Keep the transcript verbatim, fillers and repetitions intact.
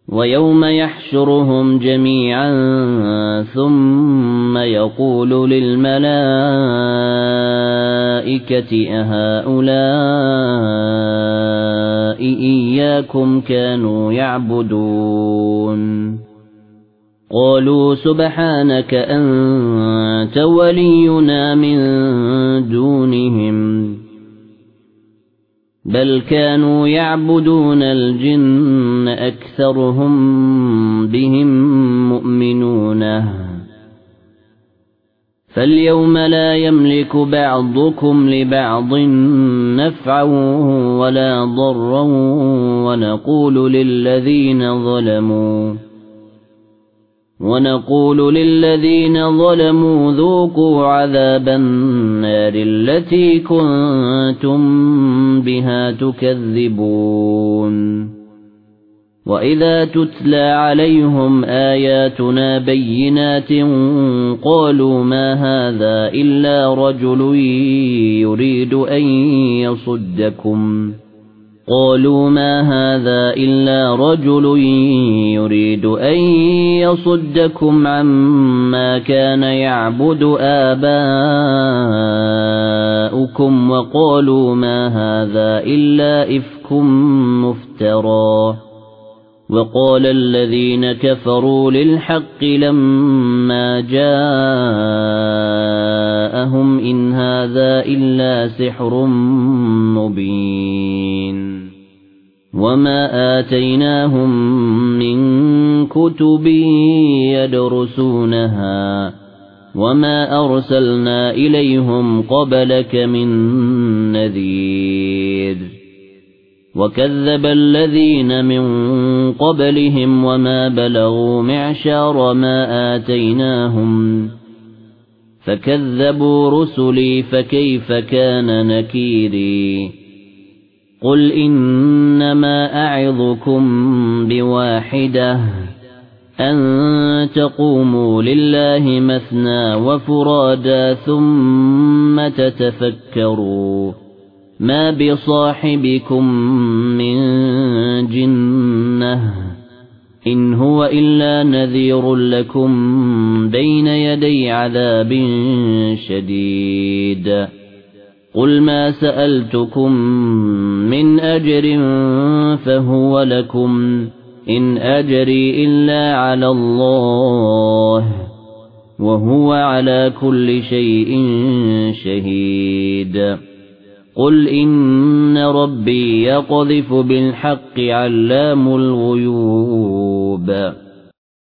ويوم يحشرهم جميعا ثم يقول للملائكة أهؤلاء إياكم كانوا يعبدون قالوا سبحانك أنت ولينا من دونهم بل كانوا يعبدون الجن أكثرهم بهم مؤمنون فاليوم لا يملك بعضكم لبعض نفعا ولا ضرا ونقول للذين ظلموا ونقول للذين ظلموا ذوقوا عذاب النار التي كنتم بها تكذبون وإذا تتلى عليهم آياتنا بينات قالوا ما هذا إلا رجل يريد أن يصدكم قالوا ما هذا إلا رجل يريد أن يصدكم عما كان يعبد آباؤكم وقالوا ما هذا إلا إفك مفترى وقال الذين كفروا للحق لما جاءهم إن هذا إلا سحر مبين وما آتيناهم من كتب يدرسونها وما أرسلنا إليهم قبلك من نذير وكذب الذين من قبلهم وما بلغوا معشار ما آتيناهم فكذبوا رسلي فكيف كان نكيري قل إنما أعظكم بواحدة أن تقوموا لله مثنى وفرادا ثم تتفكروا ما بصاحبكم من جنة إن هو إلا نذير لكم بين يدي عذاب شديد قل ما سألتكم من أجر فهو لكم إن أجري إلا على الله وهو على كل شيء شهيد قل إن ربي يقذف بالحق علام الغيوب